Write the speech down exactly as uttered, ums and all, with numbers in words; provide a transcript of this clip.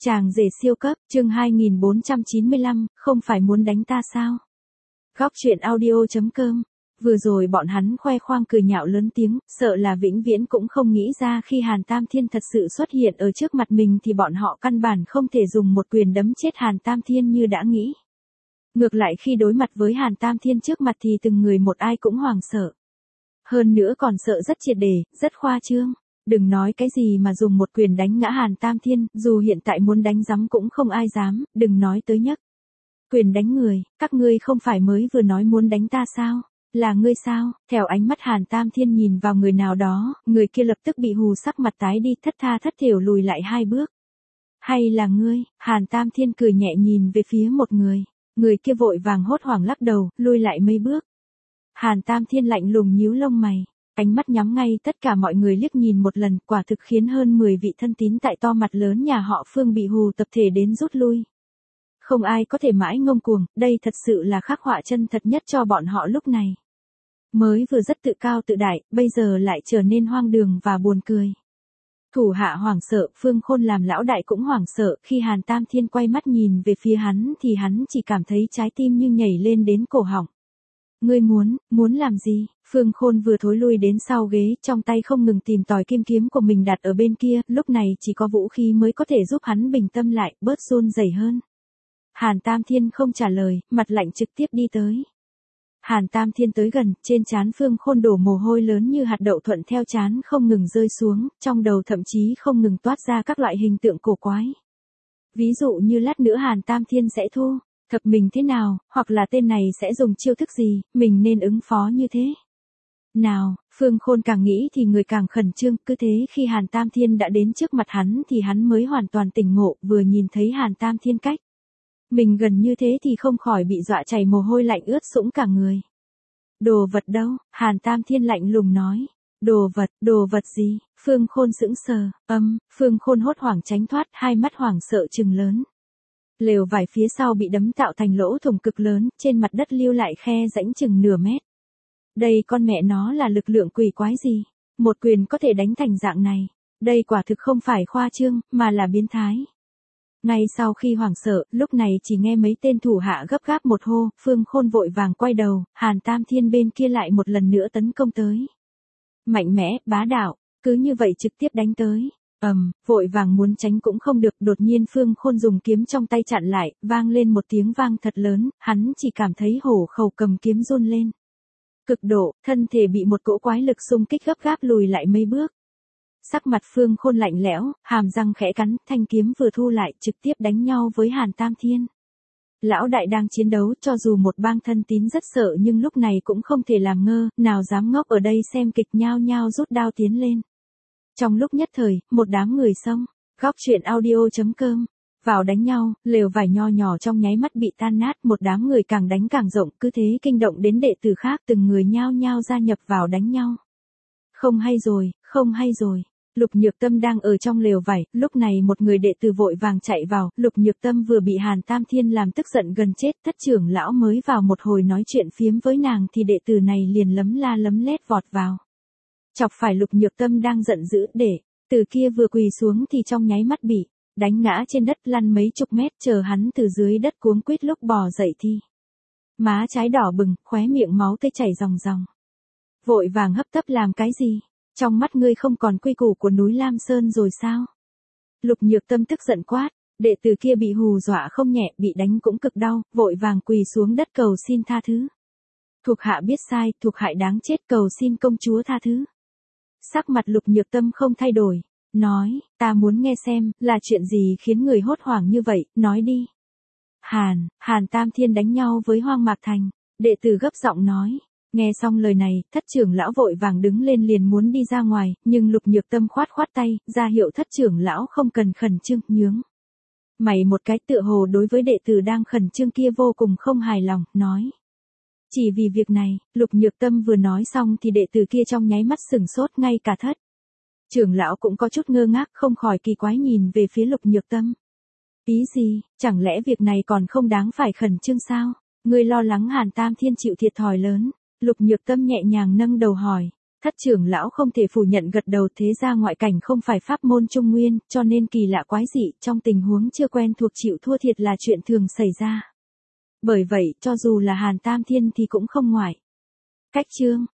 Chàng rể siêu cấp, chương hai nghìn bốn trăm chín mươi lăm, không phải muốn đánh ta sao? Góc truyện audio chấm com. Vừa rồi bọn hắn khoe khoang cười nhạo lớn tiếng, sợ là vĩnh viễn cũng không nghĩ ra khi Hàn Tam Thiên thật sự xuất hiện ở trước mặt mình thì bọn họ căn bản không thể dùng một quyền đấm chết Hàn Tam Thiên như đã nghĩ. Ngược lại khi đối mặt với Hàn Tam Thiên trước mặt thì từng người một ai cũng hoảng sợ. Hơn nữa còn sợ rất triệt để, rất khoa trương. Đừng nói cái gì mà dùng một quyền đánh ngã Hàn Tam Thiên, dù hiện tại muốn đánh giấm cũng không ai dám, đừng nói tới nhấc quyền đánh người, các ngươi không phải mới vừa nói muốn đánh ta sao? Là ngươi sao? Theo ánh mắt Hàn Tam Thiên nhìn vào người nào đó, người kia lập tức bị hù sắc mặt tái đi, thất tha thất thểu lùi lại hai bước. Hay là ngươi? Hàn Tam Thiên cười nhẹ nhìn về phía một người, người kia vội vàng hốt hoảng lắc đầu, lui lại mấy bước. Hàn Tam Thiên lạnh lùng nhíu lông mày. Ánh mắt nhắm ngay tất cả mọi người liếc nhìn một lần, quả thực khiến hơn mười vị thân tín tại to mặt lớn nhà họ Phương bị hù tập thể đến rút lui. Không ai có thể mãi ngông cuồng, đây thật sự là khắc họa chân thật nhất cho bọn họ lúc này. Mới vừa rất tự cao tự đại, bây giờ lại trở nên hoang đường và buồn cười. Thủ hạ hoảng sợ, Phương Khôn làm lão đại cũng hoảng sợ, khi Hàn Tam Thiên quay mắt nhìn về phía hắn thì hắn chỉ cảm thấy trái tim như nhảy lên đến cổ họng. Ngươi muốn, muốn làm gì? Phương Khôn vừa thối lui đến sau ghế, trong tay không ngừng tìm tòi kim kiếm của mình đặt ở bên kia, lúc này chỉ có vũ khí mới có thể giúp hắn bình tâm lại, bớt run rẩy hơn. Hàn Tam Thiên không trả lời, mặt lạnh trực tiếp đi tới. Hàn Tam Thiên tới gần, trên trán Phương Khôn đổ mồ hôi lớn như hạt đậu thuận theo trán không ngừng rơi xuống, trong đầu thậm chí không ngừng toát ra các loại hình tượng cổ quái. Ví dụ như lát nữa Hàn Tam Thiên sẽ thu thập mình thế nào, hoặc là tên này sẽ dùng chiêu thức gì, mình nên ứng phó như thế nào? Phương Khôn càng nghĩ thì người càng khẩn trương, cứ thế khi Hàn Tam Thiên đã đến trước mặt hắn thì hắn mới hoàn toàn tỉnh ngộ, vừa nhìn thấy Hàn Tam Thiên cách mình gần như thế thì không khỏi bị dọa chảy mồ hôi lạnh ướt sũng cả người. Đồ vật đâu? Hàn Tam Thiên lạnh lùng nói. Đồ vật, đồ vật gì? Phương Khôn sững sờ, âm, Phương Khôn hốt hoảng tránh thoát, hai mắt hoảng sợ trừng lớn. Lều vải phía sau bị đấm tạo thành lỗ thủng cực lớn, trên mặt đất lưu lại khe rãnh chừng nửa mét. Đây con mẹ nó là lực lượng quỷ quái gì? Một quyền có thể đánh thành dạng này. Đây quả thực không phải khoa trương, mà là biến thái. Ngay sau khi hoảng sợ, lúc này chỉ nghe mấy tên thủ hạ gấp gáp một hô, Phương Khôn vội vàng quay đầu, Hàn Tam Thiên bên kia lại một lần nữa tấn công tới. Mạnh mẽ, bá đạo, cứ như vậy trực tiếp đánh tới. Ầm, um, vội vàng muốn tránh cũng không được, đột nhiên Phương Khôn dùng kiếm trong tay chặn lại, vang lên một tiếng vang thật lớn, hắn chỉ cảm thấy hổ khẩu cầm kiếm run lên. Cực độ, thân thể bị một cỗ quái lực xung kích gấp gáp lùi lại mấy bước. Sắc mặt Phương Khôn lạnh lẽo, hàm răng khẽ cắn, thanh kiếm vừa thu lại, trực tiếp đánh nhau với Hàn Tam Thiên. Lão đại đang chiến đấu, cho dù một bang thân tín rất sợ nhưng lúc này cũng không thể làm ngơ, nào dám ngốc ở đây xem kịch, nhao nhao rút đao tiến lên. Trong lúc nhất thời, một đám người xông, góc truyện audio chấm com, vào đánh nhau, lều vải nho nhỏ trong nháy mắt bị tan nát, một đám người càng đánh càng rộng, cứ thế kinh động đến đệ tử khác, từng người nhao nhao gia nhập vào đánh nhau. Không hay rồi, không hay rồi. Lục Nhược Tâm đang ở trong lều vải, lúc này một người đệ tử vội vàng chạy vào, Lục Nhược Tâm vừa bị Hàn Tam Thiên làm tức giận gần chết, thất trưởng lão mới vào một hồi nói chuyện phiếm với nàng thì đệ tử này liền lấm la lấm lét vọt vào. Chọc phải Lục Nhược Tâm đang giận dữ, để từ kia vừa quỳ xuống thì trong nháy mắt bị đánh ngã trên đất lăn mấy chục mét, chờ hắn từ dưới đất cuống quýt lúc bò dậy thì má trái đỏ bừng, khóe miệng máu tươi chảy ròng ròng. Vội vàng hấp tấp làm cái gì? Trong mắt ngươi không còn quy củ của núi Lam Sơn rồi sao? Lục Nhược Tâm tức giận quát, đệ tử kia bị hù dọa không nhẹ, bị đánh cũng cực đau, vội vàng quỳ xuống đất cầu xin tha thứ. Thuộc hạ biết sai, thuộc hạ đáng chết, cầu xin công chúa tha thứ. Sắc mặt Lục Nhược Tâm không thay đổi, nói, ta muốn nghe xem, là chuyện gì khiến người hốt hoảng như vậy, nói đi. Hàn, Hàn Tam Thiên đánh nhau với Hoang Mạc Thành, đệ tử gấp giọng nói. Nghe xong lời này, thất trưởng lão vội vàng đứng lên liền muốn đi ra ngoài, nhưng Lục Nhược Tâm khoát khoát tay, ra hiệu thất trưởng lão không cần khẩn trương, nhướng mày một cái, tựa hồ đối với đệ tử đang khẩn trương kia vô cùng không hài lòng, nói. Chỉ vì việc này, Lục Nhược Tâm vừa nói xong thì đệ tử kia trong nháy mắt sừng sốt, ngay cả thất trưởng lão cũng có chút ngơ ngác, không khỏi kỳ quái nhìn về phía Lục Nhược Tâm. Ý gì, chẳng lẽ việc này còn không đáng phải khẩn trương sao? Ngươi lo lắng Hàn Tam Thiên chịu thiệt thòi lớn. Lục Nhược Tâm nhẹ nhàng nâng đầu hỏi, Thất trưởng lão không thể phủ nhận gật đầu, thế ra ngoại cảnh không phải pháp môn trung nguyên, cho nên kỳ lạ quái dị, trong tình huống chưa quen thuộc chịu thua thiệt là chuyện thường xảy ra. Bởi vậy, cho dù là Hàn Tam Thiên thì cũng không ngoại. Cách chương